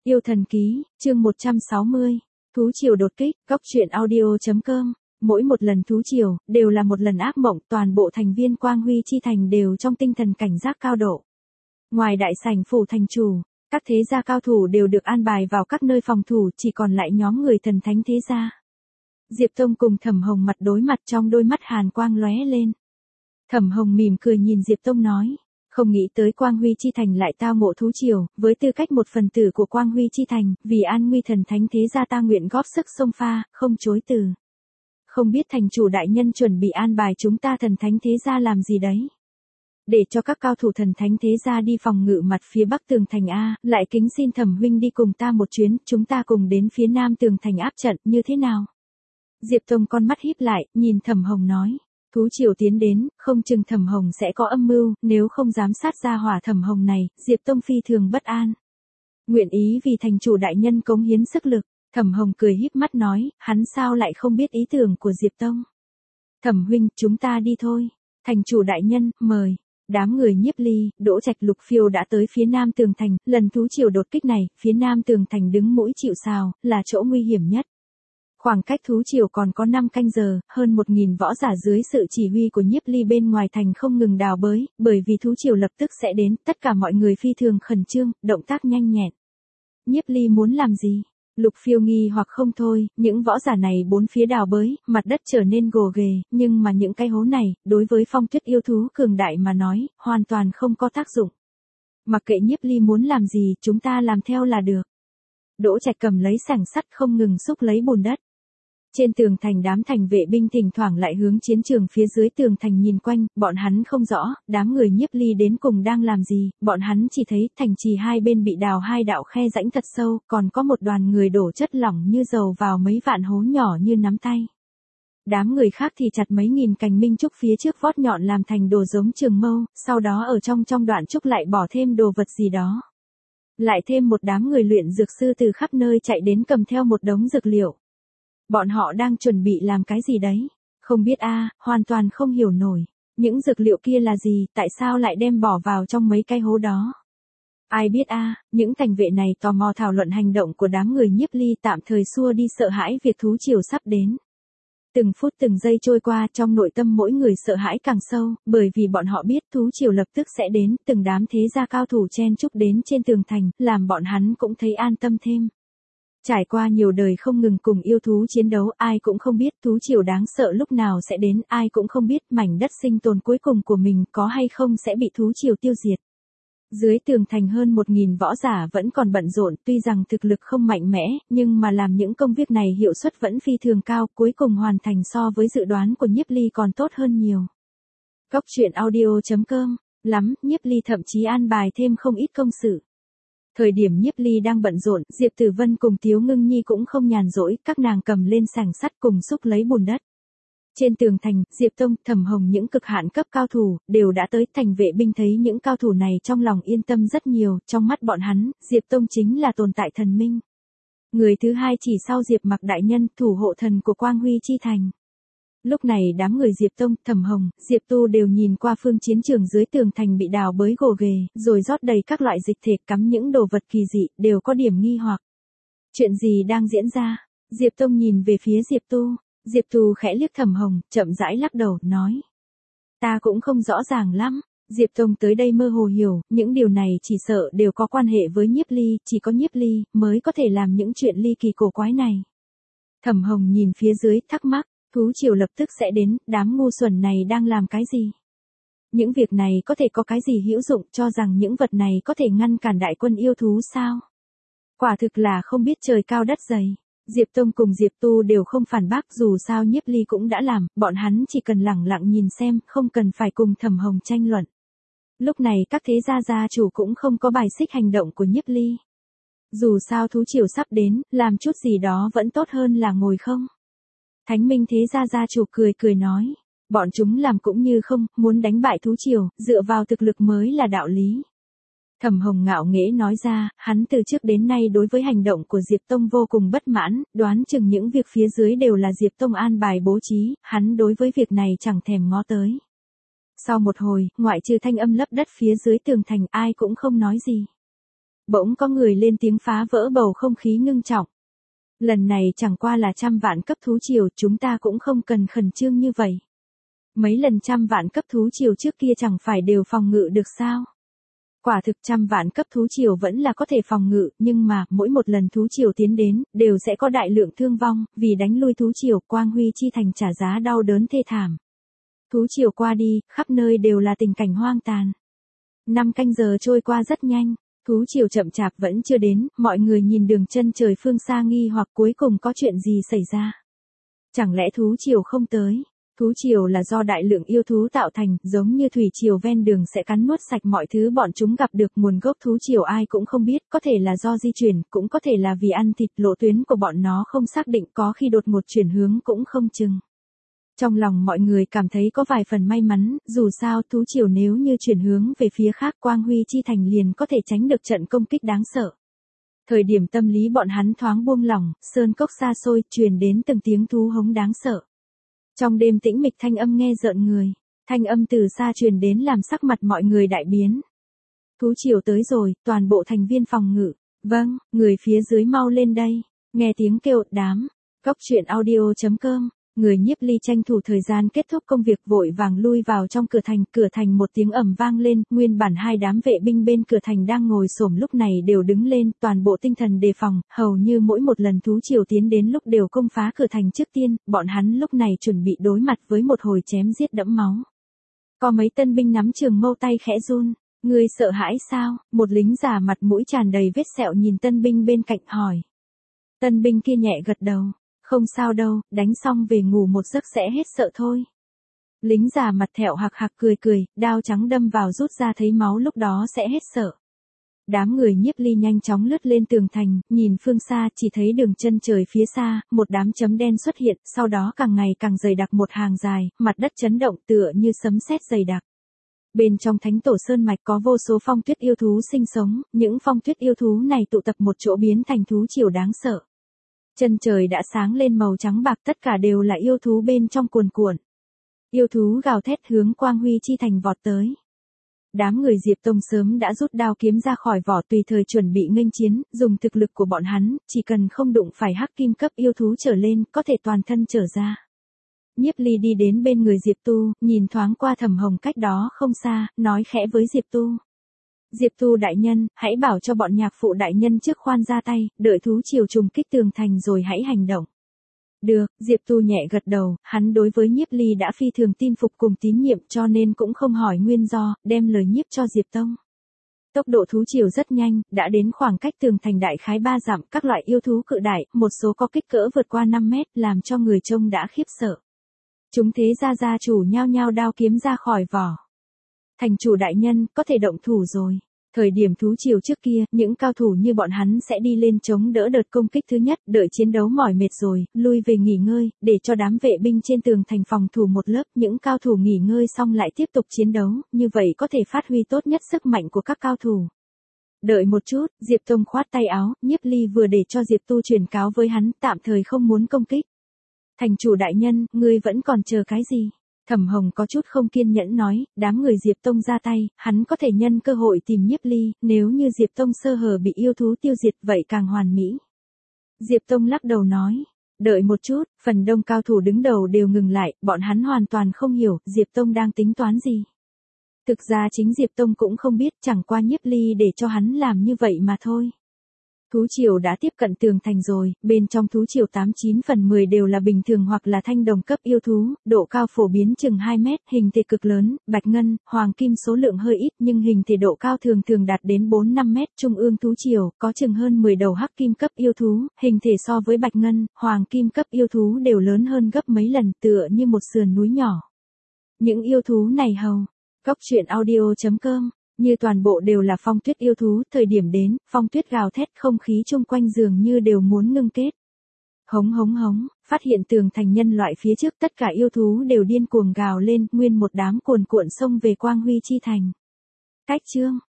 Yêu thần ký, chương 160. Thú triều đột kích, góc truyện audio.com. Mỗi một lần thú triều, đều là một lần ác mộng, toàn bộ thành viên Quang Huy Chi Thành đều trong tinh thần cảnh giác cao độ. Ngoài đại sảnh phủ thành chủ, các thế gia cao thủ đều được an bài vào các nơi phòng thủ, chỉ còn lại nhóm người thần thánh thế gia. Diệp Tông cùng Thẩm Hồng mặt đối mặt, trong đôi mắt hàn quang lóe lên. Thẩm Hồng mỉm cười nhìn Diệp Tông nói, không nghĩ tới Quang Huy Chi Thành lại tao ngộ thú triều, với tư cách một phần tử của Quang Huy Chi Thành, vì an nguy thần thánh thế gia ta nguyện góp sức xông pha, không chối từ. Không biết thành chủ đại nhân chuẩn bị an bài chúng ta thần thánh thế gia làm gì đấy? Để cho các cao thủ thần thánh thế gia đi phòng ngự mặt phía bắc tường thành A, lại kính xin Thẩm huynh đi cùng ta một chuyến, chúng ta cùng đến phía nam tường thành áp trận, như thế nào? Diệp Tông con mắt híp lại, nhìn Thẩm Hồng nói. Thú triều tiến đến, không chừng Thẩm Hồng sẽ có âm mưu, nếu không giám sát ra hỏa Thẩm Hồng này, Diệp Tông phi thường bất an. Nguyện ý vì thành chủ đại nhân cống hiến sức lực, Thẩm Hồng cười híp mắt nói, hắn sao lại không biết ý tưởng của Diệp Tông. Thẩm huynh, chúng ta đi thôi. Thành chủ đại nhân, mời. Đám người Nhiếp Ly, Đỗ Trạch Lục Phiêu đã tới phía nam tường thành, lần thú triều đột kích này, phía nam tường thành đứng mũi chịu sào, là chỗ nguy hiểm nhất. Khoảng cách thú triều còn có 5 canh giờ, hơn 1.000 võ giả dưới sự chỉ huy của Nhiếp Ly bên ngoài thành không ngừng đào bới, bởi vì thú triều lập tức sẽ đến, tất cả mọi người phi thường khẩn trương, động tác nhanh nhẹn. Nhiếp Ly muốn làm gì? Lục Phiêu nghi hoặc không thôi, những võ giả này bốn phía đào bới, mặt đất trở nên gồ ghề, nhưng mà những cái hố này, đối với Phong Tuyết yêu thú cường đại mà nói, hoàn toàn không có tác dụng. Mặc kệ Nhiếp Ly muốn làm gì, chúng ta làm theo là được. Đỗ Trạch cầm lấy sảng sắt không ngừng xúc lấy bùn đất. Trên tường thành đám thành vệ binh thỉnh thoảng lại hướng chiến trường phía dưới tường thành nhìn quanh, bọn hắn không rõ, đám người Nhiếp Ly đến cùng đang làm gì, bọn hắn chỉ thấy thành trì hai bên bị đào hai đạo khe rãnh thật sâu, còn có một đoàn người đổ chất lỏng như dầu vào mấy vạn hố nhỏ như nắm tay. Đám người khác thì chặt mấy nghìn cành minh trúc phía trước vót nhọn làm thành đồ giống trường mâu, sau đó ở trong đoạn trúc lại bỏ thêm đồ vật gì đó. Lại thêm một đám người luyện dược sư từ khắp nơi chạy đến cầm theo một đống dược liệu. Bọn họ đang chuẩn bị làm cái gì đấy? Không biết hoàn toàn không hiểu nổi. Những dược liệu kia là gì, tại sao lại đem bỏ vào trong mấy cái hố đó? Ai biết những thành vệ này tò mò thảo luận hành động của đám người Nhiếp Ly, tạm thời xua đi sợ hãi việc thú triều sắp đến. Từng phút từng giây trôi qua, trong nội tâm mỗi người sợ hãi càng sâu, bởi vì bọn họ biết thú triều lập tức sẽ đến, từng đám thế gia cao thủ chen chúc đến trên tường thành, làm bọn hắn cũng thấy an tâm thêm. Trải qua nhiều đời không ngừng cùng yêu thú chiến đấu, ai cũng không biết thú triều đáng sợ lúc nào sẽ đến, ai cũng không biết mảnh đất sinh tồn cuối cùng của mình có hay không sẽ bị thú triều tiêu diệt. Dưới tường thành hơn 1.000 võ giả vẫn còn bận rộn, tuy rằng thực lực không mạnh mẽ, nhưng mà làm những công việc này hiệu suất vẫn phi thường cao, cuối cùng hoàn thành so với dự đoán của Nhiếp Ly còn tốt hơn nhiều. Góc truyện audio.com, Nhiếp Ly thậm chí an bài thêm không ít công sự. Thời điểm Nhiếp Ly đang bận rộn, Diệp Tử Vân cùng Tiếu Ngưng Nhi cũng không nhàn rỗi, các nàng cầm lên sảng sắt cùng xúc lấy bùn đất. Trên tường thành, Diệp Tông, Thẩm Hồng những cực hạn cấp cao thủ, đều đã tới, thành vệ binh thấy những cao thủ này trong lòng yên tâm rất nhiều, trong mắt bọn hắn, Diệp Tông chính là tồn tại thần minh. Người thứ hai chỉ sau Diệp Mặc đại nhân, thủ hộ thần của Quang Huy Chi Thành. Lúc này đám người Diệp Tông, Thẩm Hồng, Diệp Tu đều nhìn qua phương chiến trường dưới tường thành bị đào bới gồ ghề, rồi rót đầy các loại dịch thể, cắm những đồ vật kỳ dị, đều có điểm nghi hoặc. Chuyện gì đang diễn ra? Diệp Tông nhìn về phía Diệp Tu. Diệp Tu khẽ liếc Thẩm Hồng, chậm rãi lắc đầu, nói. Ta cũng không rõ ràng lắm. Diệp Tông tới đây mơ hồ hiểu, những điều này chỉ sợ đều có quan hệ với Nhiếp Ly, chỉ có Nhiếp Ly mới có thể làm những chuyện ly kỳ cổ quái này. Thẩm Hồng nhìn phía dưới, thắc mắc. Thú triều lập tức sẽ đến, đám ngu xuẩn này đang làm cái gì? Những việc này có thể có cái gì hữu dụng, cho rằng những vật này có thể ngăn cản đại quân yêu thú sao? Quả thực là không biết trời cao đất dày. Diệp Tông cùng Diệp Tu đều không phản bác, dù sao Nhiếp Ly cũng đã làm, bọn hắn chỉ cần lẳng lặng nhìn xem, không cần phải cùng Thẩm Hồng tranh luận. Lúc này các thế gia chủ cũng không có bài xích hành động của Nhiếp Ly. Dù sao thú triều sắp đến, làm chút gì đó vẫn tốt hơn là ngồi không. Thánh Minh thế gia chủ cười nói, bọn chúng làm cũng như không, muốn đánh bại thú triều, dựa vào thực lực mới là đạo lý. Thẩm Hồng ngạo nghễ nói ra, hắn từ trước đến nay đối với hành động của Diệp Tông vô cùng bất mãn, đoán chừng những việc phía dưới đều là Diệp Tông an bài bố trí, hắn đối với việc này chẳng thèm ngó tới. Sau một hồi, ngoại trừ thanh âm lấp đất phía dưới tường thành, ai cũng không nói gì. Bỗng có người lên tiếng phá vỡ bầu không khí ngưng trọng. Lần này chẳng qua là 100 vạn cấp thú triều, chúng ta cũng không cần khẩn trương như vậy. Mấy lần 100 vạn cấp thú triều trước kia chẳng phải đều phòng ngự được sao? Quả thực 100 vạn cấp thú triều vẫn là có thể phòng ngự, nhưng mà, mỗi một lần thú triều tiến đến, đều sẽ có đại lượng thương vong, vì đánh lui thú triều, Quang Huy chi thành trả giá đau đớn thê thảm. Thú triều qua đi, khắp nơi đều là tình cảnh hoang tàn. 5 canh giờ trôi qua rất nhanh, thú triều chậm chạp vẫn chưa đến, mọi người nhìn đường chân trời phương xa nghi hoặc cuối cùng có chuyện gì xảy ra. Chẳng lẽ thú triều không tới? Thú triều là do đại lượng yêu thú tạo thành, giống như thủy triều ven đường sẽ cắn nuốt sạch mọi thứ bọn chúng gặp được. Nguồn gốc thú triều ai cũng không biết, có thể là do di chuyển, cũng có thể là vì ăn thịt. Lộ tuyến của bọn nó không xác định, có khi đột ngột chuyển hướng cũng không chừng. Trong lòng mọi người cảm thấy có vài phần may mắn, dù sao thú triều nếu như chuyển hướng về phía khác, Quang Huy chi thành liền có thể tránh được trận công kích đáng sợ. Thời điểm tâm lý bọn hắn thoáng buông lỏng, sơn cốc xa xôi truyền đến từng tiếng thú hống đáng sợ. Trong đêm tĩnh mịch thanh âm nghe rợn người, thanh âm từ xa truyền đến làm sắc mặt mọi người đại biến. Thú triều tới rồi, toàn bộ thành viên phòng ngự. Vâng, người phía dưới mau lên đây. Nghe tiếng kêu đám. Góc truyện audio.com. Người Nhiếp Ly tranh thủ thời gian kết thúc công việc vội vàng lui vào trong cửa thành một tiếng ầm vang lên, nguyên bản 2 đám vệ binh bên cửa thành đang ngồi xổm lúc này đều đứng lên, toàn bộ tinh thần đề phòng, hầu như mỗi một lần thú triều tiến đến lúc đều công phá cửa thành trước tiên, bọn hắn lúc này chuẩn bị đối mặt với một hồi chém giết đẫm máu. Có mấy tân binh nắm trường mâu tay khẽ run, ngươi sợ hãi sao? Một lính già mặt mũi tràn đầy vết sẹo nhìn tân binh bên cạnh hỏi. Tân binh kia nhẹ gật đầu. Không sao đâu, đánh xong về ngủ một giấc sẽ hết sợ thôi. Lính già mặt thẹo hạc hạc cười, đao trắng đâm vào rút ra thấy máu lúc đó sẽ hết sợ. Đám người Nhiếp Ly nhanh chóng lướt lên tường thành, nhìn phương xa chỉ thấy đường chân trời phía xa, một đám chấm đen xuất hiện, sau đó càng ngày càng dày đặc một hàng dài, mặt đất chấn động tựa như sấm sét dày đặc. Bên trong thánh tổ sơn mạch có vô số phong tuyết yêu thú sinh sống, những phong tuyết yêu thú này tụ tập một chỗ biến thành thú triều đáng sợ. Chân trời đã sáng lên màu trắng bạc, tất cả đều là yêu thú bên trong cuồn cuộn. Yêu thú gào thét hướng Quang Huy chi thành vọt tới. Đám người Diệp Tông sớm đã rút đao kiếm ra khỏi vỏ tùy thời chuẩn bị nghênh chiến, dùng thực lực của bọn hắn, chỉ cần không đụng phải hắc kim cấp yêu thú trở lên, có thể toàn thân trở ra. Nhiếp Ly đi đến bên người Diệp Tu, nhìn thoáng qua Thẩm Hồng cách đó không xa, nói khẽ với Diệp Tu. Diệp Tu đại nhân, hãy bảo cho bọn nhạc phụ đại nhân trước khoan ra tay, đợi thú triều trùng kích tường thành rồi hãy hành động. Được, Diệp Tu nhẹ gật đầu, hắn đối với Nhiếp Ly đã phi thường tin phục cùng tín nhiệm cho nên cũng không hỏi nguyên do, đem lời nhiếp cho Diệp Tông. Tốc độ thú triều rất nhanh, đã đến khoảng cách tường thành đại khái 3 dặm, các loại yêu thú cự đại, một số có kích cỡ vượt qua 5 mét, làm cho người trông đã khiếp sợ. Chúng thế gia chủ nhao nhao đao kiếm ra khỏi vỏ. Thành chủ đại nhân, có thể động thủ rồi. Thời điểm thú triều trước kia, những cao thủ như bọn hắn sẽ đi lên chống đỡ đợt công kích thứ nhất, đợi chiến đấu mỏi mệt rồi, lui về nghỉ ngơi, để cho đám vệ binh trên tường thành phòng thủ một lớp, những cao thủ nghỉ ngơi xong lại tiếp tục chiến đấu, như vậy có thể phát huy tốt nhất sức mạnh của các cao thủ. Đợi một chút, Diệp Tông khoát tay áo, Nhiếp Ly vừa để cho Diệp Tu truyền cáo với hắn, tạm thời không muốn công kích. Thành chủ đại nhân, ngươi vẫn còn chờ cái gì? Thẩm Hồng có chút không kiên nhẫn nói, đám người Diệp Tông ra tay, hắn có thể nhân cơ hội tìm Nhiếp Ly, nếu như Diệp Tông sơ hở bị yêu thú tiêu diệt vậy càng hoàn mỹ. Diệp Tông lắc đầu nói, đợi một chút, phần đông cao thủ đứng đầu đều ngừng lại, bọn hắn hoàn toàn không hiểu, Diệp Tông đang tính toán gì. Thực ra chính Diệp Tông cũng không biết, chẳng qua Nhiếp Ly để cho hắn làm như vậy mà thôi. Thú triều đã tiếp cận tường thành rồi, bên trong thú triều 89 phần 10 đều là bình thường hoặc là thanh đồng cấp yêu thú, độ cao phổ biến chừng 2 mét, hình thể cực lớn, bạch ngân, hoàng kim số lượng hơi ít nhưng hình thể độ cao thường thường đạt đến 4-5 mét. Trung ương thú triều, có chừng hơn 10 đầu hắc kim cấp yêu thú, hình thể so với bạch ngân, hoàng kim cấp yêu thú đều lớn hơn gấp mấy lần, tựa như một sườn núi nhỏ. Những yêu thú này hầu, góc truyện audio.com. Như toàn bộ đều là phong tuyết yêu thú, thời điểm đến, phong tuyết gào thét, không khí chung quanh dường như đều muốn ngưng kết. Hống hống hống, phát hiện tường thành nhân loại phía trước, tất cả yêu thú đều điên cuồng gào lên, nguyên một đám cuồn cuộn xông về Quang Huy chi thành. Cách chương